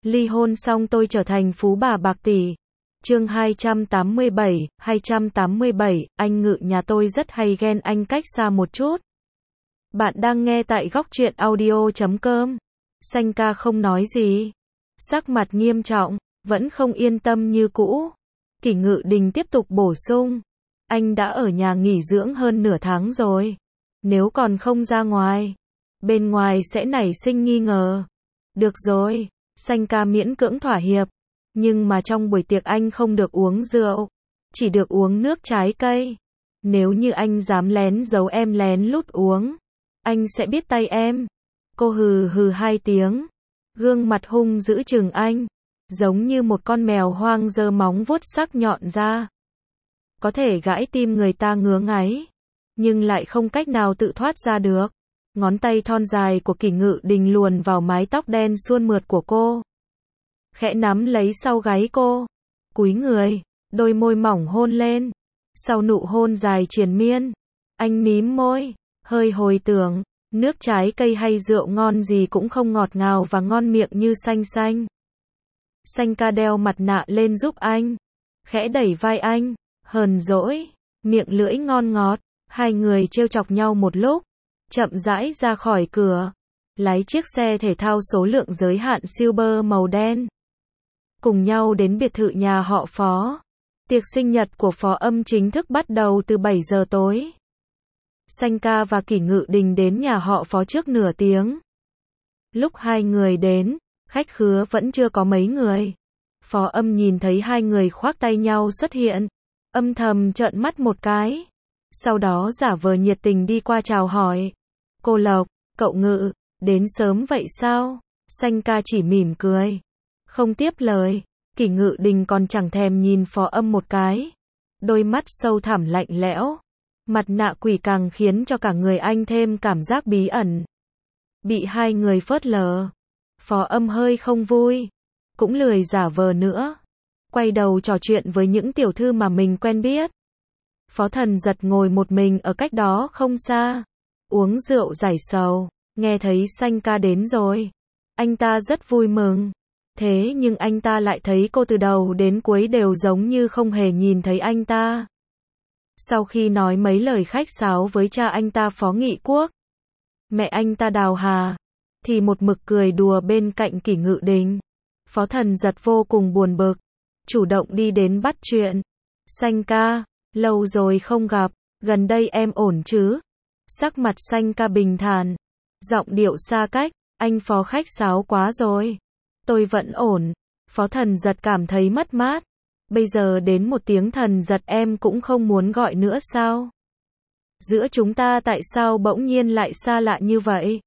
Ly hôn xong tôi trở thành phú bà bạc tỷ. Chương 287, anh Ngự nhà tôi rất hay ghen anh cách xa một chút. Bạn đang nghe tại góc truyện audio.com. Sanh ca không nói gì. Sắc mặt nghiêm trọng, vẫn không yên tâm như cũ. Kỷ Ngự Đình tiếp tục bổ sung. Anh đã ở nhà nghỉ dưỡng hơn nửa tháng rồi. Nếu còn không ra ngoài, bên ngoài sẽ nảy sinh nghi ngờ. Được rồi, Sanh ca miễn cưỡng thỏa hiệp. Nhưng mà trong buổi tiệc anh không được uống rượu. Chỉ được uống nước trái cây. Nếu như anh dám lén giấu em lén lút uống, anh sẽ biết tay em. Cô hừ hừ 2 tiếng. Gương mặt hung dữ chừng anh. Giống như một con mèo hoang giơ móng vuốt sắc nhọn ra. Có thể gãi tim người ta ngứa ngáy. Nhưng lại không cách nào tự thoát ra được. Ngón tay thon dài của Kỷ Ngự Đình luồn vào mái tóc đen suôn mượt của cô. Khẽ nắm lấy sau gáy cô. Cúi người, đôi môi mỏng hôn lên. Sau nụ hôn dài triền miên, anh mím môi, hơi hồi tưởng, nước trái cây hay rượu ngon gì cũng không ngọt ngào và ngon miệng như Sanh Sanh. Sanh ca đeo mặt nạ lên giúp anh, khẽ đẩy vai anh, hờn dỗi, miệng lưỡi ngon ngọt, hai người trêu chọc nhau một lúc, chậm rãi ra khỏi cửa, lái chiếc xe thể thao số lượng giới hạn Silver màu đen. Cùng nhau đến biệt thự nhà họ Phó. Tiệc sinh nhật của Phó Âm chính thức bắt đầu từ 7 giờ tối. Sanh ca và Kỷ Ngự Đình đến nhà họ Phó trước nửa tiếng. Lúc hai người đến, khách khứa vẫn chưa có mấy người. Phó Âm nhìn thấy hai người khoác tay nhau xuất hiện, âm thầm trợn mắt một cái. Sau đó giả vờ nhiệt tình đi qua chào hỏi. Cô Lộc, cậu Ngự, đến sớm vậy sao? Sanh ca chỉ mỉm cười, không tiếp lời. Kỷ Ngự Đình còn chẳng thèm nhìn Phó Âm một cái. Đôi mắt sâu thẳm lạnh lẽo. Mặt nạ quỷ càng khiến cho cả người anh thêm cảm giác bí ẩn. Bị hai người phớt lờ. Phó Âm hơi không vui. Cũng lười giả vờ nữa. Quay đầu trò chuyện với những tiểu thư mà mình quen biết. Phó Thần Giật ngồi một mình ở cách đó không xa. Uống rượu giải sầu. Nghe thấy Sanh ca đến rồi. Anh ta rất vui mừng. Thế nhưng anh ta lại thấy cô từ đầu đến cuối đều giống như không hề nhìn thấy anh ta. Sau khi nói mấy lời khách sáo với cha anh ta Phó Nghị Quốc, mẹ anh ta Đào Hà, thì một mực cười đùa bên cạnh Kỷ Ngự Đình. Phó Thần Giật vô cùng buồn bực, chủ động đi đến bắt chuyện. Sanh ca, lâu rồi không gặp, gần đây em ổn chứ? Sắc mặt Sanh ca bình thản, giọng điệu xa cách, anh Phó khách sáo quá rồi. Tôi vẫn ổn. Phó Thần Giật cảm thấy mất mát. Bây giờ đến một tiếng Thần Giật em cũng không muốn gọi nữa sao? Giữa chúng ta tại sao bỗng nhiên lại xa lạ như vậy?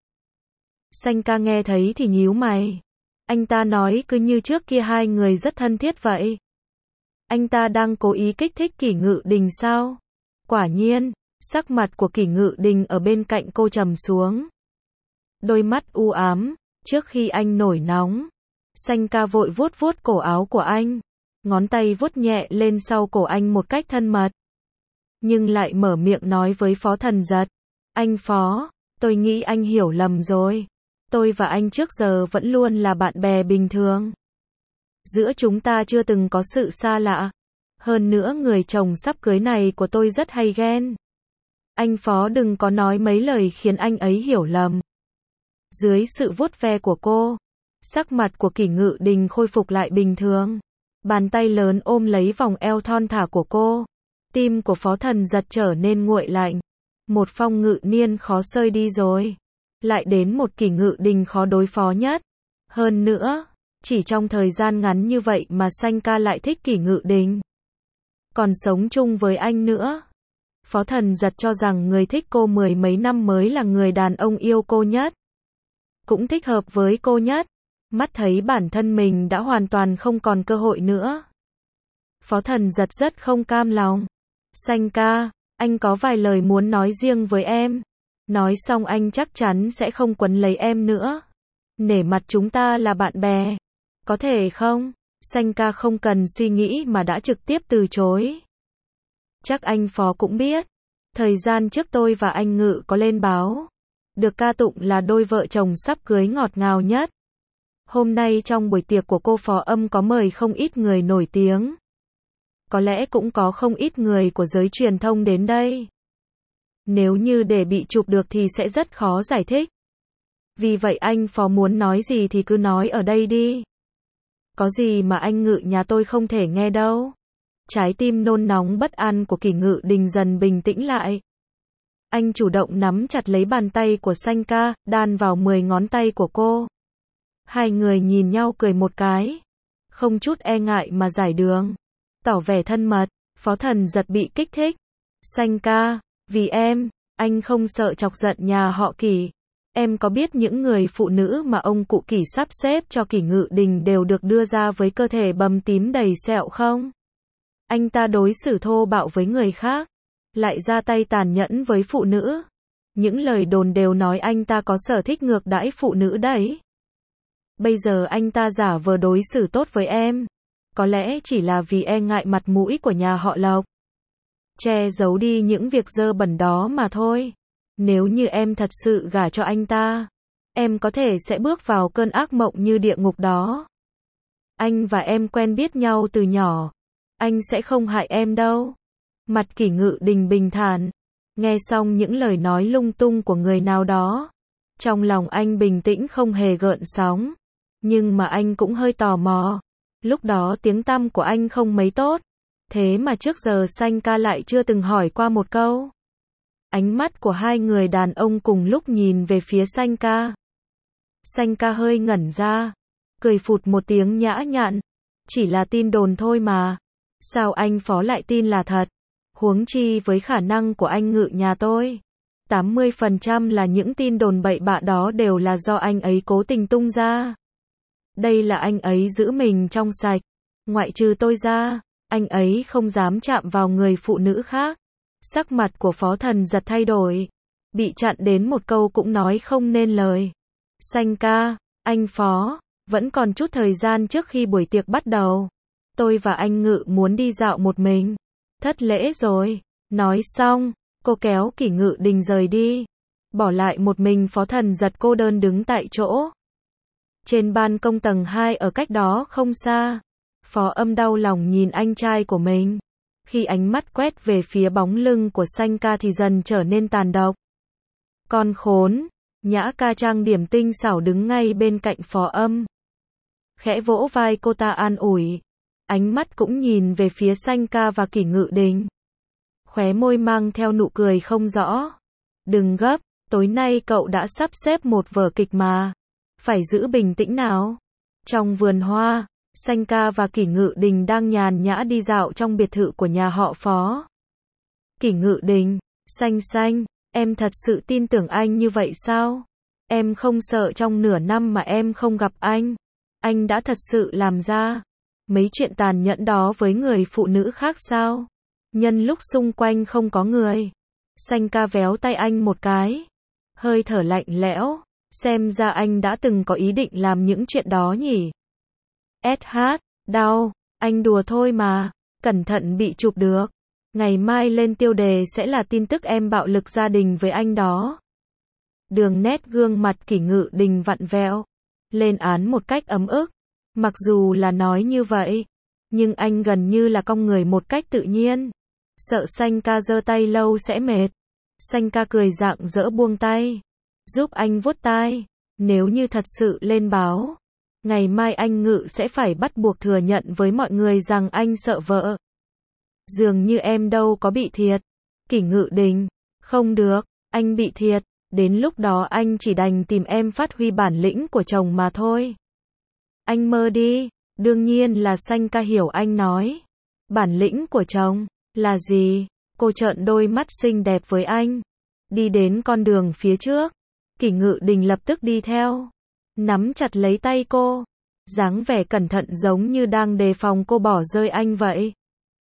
Sanh ca nghe thấy thì nhíu mày. Anh ta nói cứ như trước kia hai người rất thân thiết vậy. Anh ta đang cố ý kích thích Kỷ Ngự Đình sao? Quả nhiên, sắc mặt của Kỷ Ngự Đình ở bên cạnh cô trầm xuống. Đôi mắt u ám, trước khi anh nổi nóng. Sanh ca vội vuốt vuốt cổ áo của anh. Ngón tay vuốt nhẹ lên sau cổ anh một cách thân mật. Nhưng lại mở miệng nói với Phó Thần Giật. Anh Phó, tôi nghĩ anh hiểu lầm rồi. Tôi và anh trước giờ vẫn luôn là bạn bè bình thường. Giữa chúng ta chưa từng có sự xa lạ. Hơn nữa người chồng sắp cưới này của tôi rất hay ghen. Anh Phó đừng có nói mấy lời khiến anh ấy hiểu lầm. Dưới sự vuốt ve của cô, sắc mặt của Kỷ Ngự Đình khôi phục lại bình thường. Bàn tay lớn ôm lấy vòng eo thon thả của cô. Tim của Phó Thần Giật trở nên nguội lạnh. Một Phong Ngự Niên khó xơi đi rồi. Lại đến một Kỷ Ngự Đình khó đối phó nhất. Hơn nữa, chỉ trong thời gian ngắn như vậy mà Sanh ca lại thích Kỷ Ngự Đình. Còn sống chung với anh nữa. Phó Thần Giật cho rằng người thích cô mười mấy năm mới là người đàn ông yêu cô nhất. Cũng thích hợp với cô nhất. Mắt thấy bản thân mình đã hoàn toàn không còn cơ hội nữa. Phó Thần Giật rất không cam lòng. Sanh ca, anh có vài lời muốn nói riêng với em. Nói xong anh chắc chắn sẽ không quấn lấy em nữa. Nể mặt chúng ta là bạn bè. Có thể không? Sanh ca không cần suy nghĩ mà đã trực tiếp từ chối. Chắc anh Phó cũng biết. Thời gian trước tôi và anh Ngự có lên báo. Được ca tụng là đôi vợ chồng sắp cưới ngọt ngào nhất. Hôm nay trong buổi tiệc của cô Phó Âm có mời không ít người nổi tiếng. Có lẽ cũng có không ít người của giới truyền thông đến đây. Nếu như để bị chụp được thì sẽ rất khó giải thích. Vì vậy anh Phó muốn nói gì thì cứ nói ở đây đi. Có gì mà anh Ngự nhà tôi không thể nghe đâu. Trái tim nôn nóng bất an của Kỷ Ngự Đình dần bình tĩnh lại. Anh chủ động nắm chặt lấy bàn tay của Sanh ca, đan vào 10 ngón tay của cô. Hai người nhìn nhau cười một cái. Không chút e ngại mà giải đường. Tỏ vẻ thân mật, Phó Thần Giật bị kích thích. Sanh ca, vì em, anh không sợ chọc giận nhà họ Kỷ. Em có biết những người phụ nữ mà ông cụ Kỷ sắp xếp cho Kỷ Ngự Đình đều được đưa ra với cơ thể bầm tím đầy sẹo không? Anh ta đối xử thô bạo với người khác, lại ra tay tàn nhẫn với phụ nữ. Những lời đồn đều nói anh ta có sở thích ngược đãi phụ nữ đấy. Bây giờ anh ta giả vờ đối xử tốt với em. Có lẽ chỉ là vì e ngại mặt mũi của nhà họ Lộc. Che giấu đi những việc dơ bẩn đó mà thôi. Nếu như em thật sự gả cho anh ta, em có thể sẽ bước vào cơn ác mộng như địa ngục đó. Anh và em quen biết nhau từ nhỏ. Anh sẽ không hại em đâu. Mặt Kỷ Ngự Đình bình thản. Nghe xong những lời nói lung tung của người nào đó. Trong lòng anh bình tĩnh không hề gợn sóng. Nhưng mà anh cũng hơi tò mò. Lúc đó tiếng tăm của anh không mấy tốt. Thế mà trước giờ Sanh ca lại chưa từng hỏi qua một câu. Ánh mắt của hai người đàn ông cùng lúc nhìn về phía Sanh ca. Sanh ca hơi ngẩn ra. Cười phụt một tiếng nhã nhặn. Chỉ là tin đồn thôi mà. Sao anh Phó lại tin là thật? Huống chi với khả năng của anh Ngự nhà tôi. 80% là những tin đồn bậy bạ đó đều là do anh ấy cố tình tung ra. Đây là anh ấy giữ mình trong sạch. Ngoại trừ tôi ra, anh ấy không dám chạm vào người phụ nữ khác. Sắc mặt của Phó Thần Giật thay đổi. Bị chặn đến một câu cũng nói không nên lời. Sanh ca, anh Phó, vẫn còn chút thời gian trước khi buổi tiệc bắt đầu. Tôi và anh Ngự muốn đi dạo một mình. Thất lễ rồi. Nói xong, cô kéo Kỷ Ngự Đình rời đi. Bỏ lại một mình Phó Thần Giật cô đơn đứng tại chỗ. Trên ban công tầng 2 ở cách đó không xa. Phó Âm đau lòng nhìn anh trai của mình. Khi ánh mắt quét về phía bóng lưng của Sanh ca thì dần trở nên tàn độc. Con khốn. Nhã ca trang điểm tinh xảo đứng ngay bên cạnh Phó Âm. Khẽ vỗ vai cô ta an ủi. Ánh mắt cũng nhìn về phía Sanh ca và Kỷ Ngự Đình. Khóe môi mang theo nụ cười không rõ. Đừng gấp, tối nay cậu đã sắp xếp một vở kịch mà. Phải giữ bình tĩnh nào. Trong vườn hoa, Sanh ca và Kỷ Ngự Đình đang nhàn nhã đi dạo trong biệt thự của nhà họ Phó. Kỷ Ngự Đình, Sanh, em thật sự tin tưởng anh như vậy sao? Em không sợ trong nửa năm mà em không gặp anh đã thật sự làm ra mấy chuyện tàn nhẫn đó với người phụ nữ khác sao? Nhân lúc xung quanh không có người. Sanh ca véo tay anh một cái. Hơi thở lạnh lẽo. Xem ra anh đã từng có ý định làm những chuyện đó nhỉ? SH, đau. Anh đùa thôi mà. Cẩn thận bị chụp được. Ngày mai lên tiêu đề sẽ là tin tức em bạo lực gia đình với anh đó. Đường nét gương mặt Kỷ Ngự Đình vặn vẹo. Lên án một cách ấm ức. Mặc dù là nói như vậy, nhưng anh gần như là cong người một cách tự nhiên. Sợ Sanh ca giơ tay lâu sẽ mệt. Sanh ca cười rạng rỡ buông tay. Giúp anh vuốt tai. Nếu như thật sự lên báo, ngày mai anh Ngự sẽ phải bắt buộc thừa nhận với mọi người rằng anh sợ vợ. Dường như em đâu có bị thiệt. Kỷ Ngự Đình, không được, anh bị thiệt. Đến lúc đó anh chỉ đành tìm em phát huy bản lĩnh của chồng mà thôi. Anh mơ đi. Đương nhiên là Sanh ca hiểu anh nói. Bản lĩnh của chồng là gì? Cô trợn đôi mắt xinh đẹp với anh. Đi đến con đường phía trước. Kỷ Ngự Đình lập tức đi theo. Nắm chặt lấy tay cô. Dáng vẻ cẩn thận giống như đang đề phòng cô bỏ rơi anh vậy.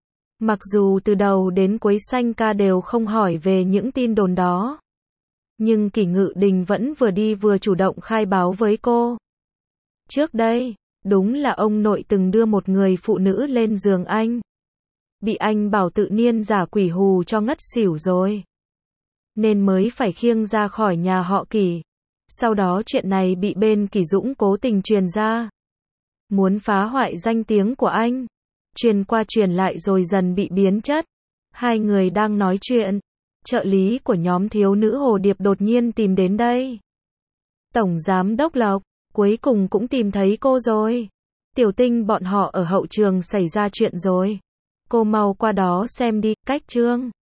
Mặc dù từ đầu đến cuối Sanh ca đều không hỏi về những tin đồn đó. Nhưng Kỷ Ngự Đình vẫn vừa đi vừa chủ động khai báo với cô. Trước đây, đúng là ông nội từng đưa một người phụ nữ lên giường anh. Bị anh bảo tự niên giả quỷ hù cho ngất xỉu rồi. Nên mới phải khiêng ra khỏi nhà họ Kỷ. Sau đó chuyện này bị bên Kỳ Dũng cố tình truyền ra. Muốn phá hoại danh tiếng của anh. Truyền qua truyền lại rồi dần bị biến chất. Hai người đang nói chuyện. Trợ lý của nhóm thiếu nữ Hồ Điệp đột nhiên tìm đến đây. Tổng giám đốc Lộc, cuối cùng cũng tìm thấy cô rồi. Tiểu Tinh bọn họ ở hậu trường xảy ra chuyện rồi. Cô mau qua đó xem đi, cách Trương.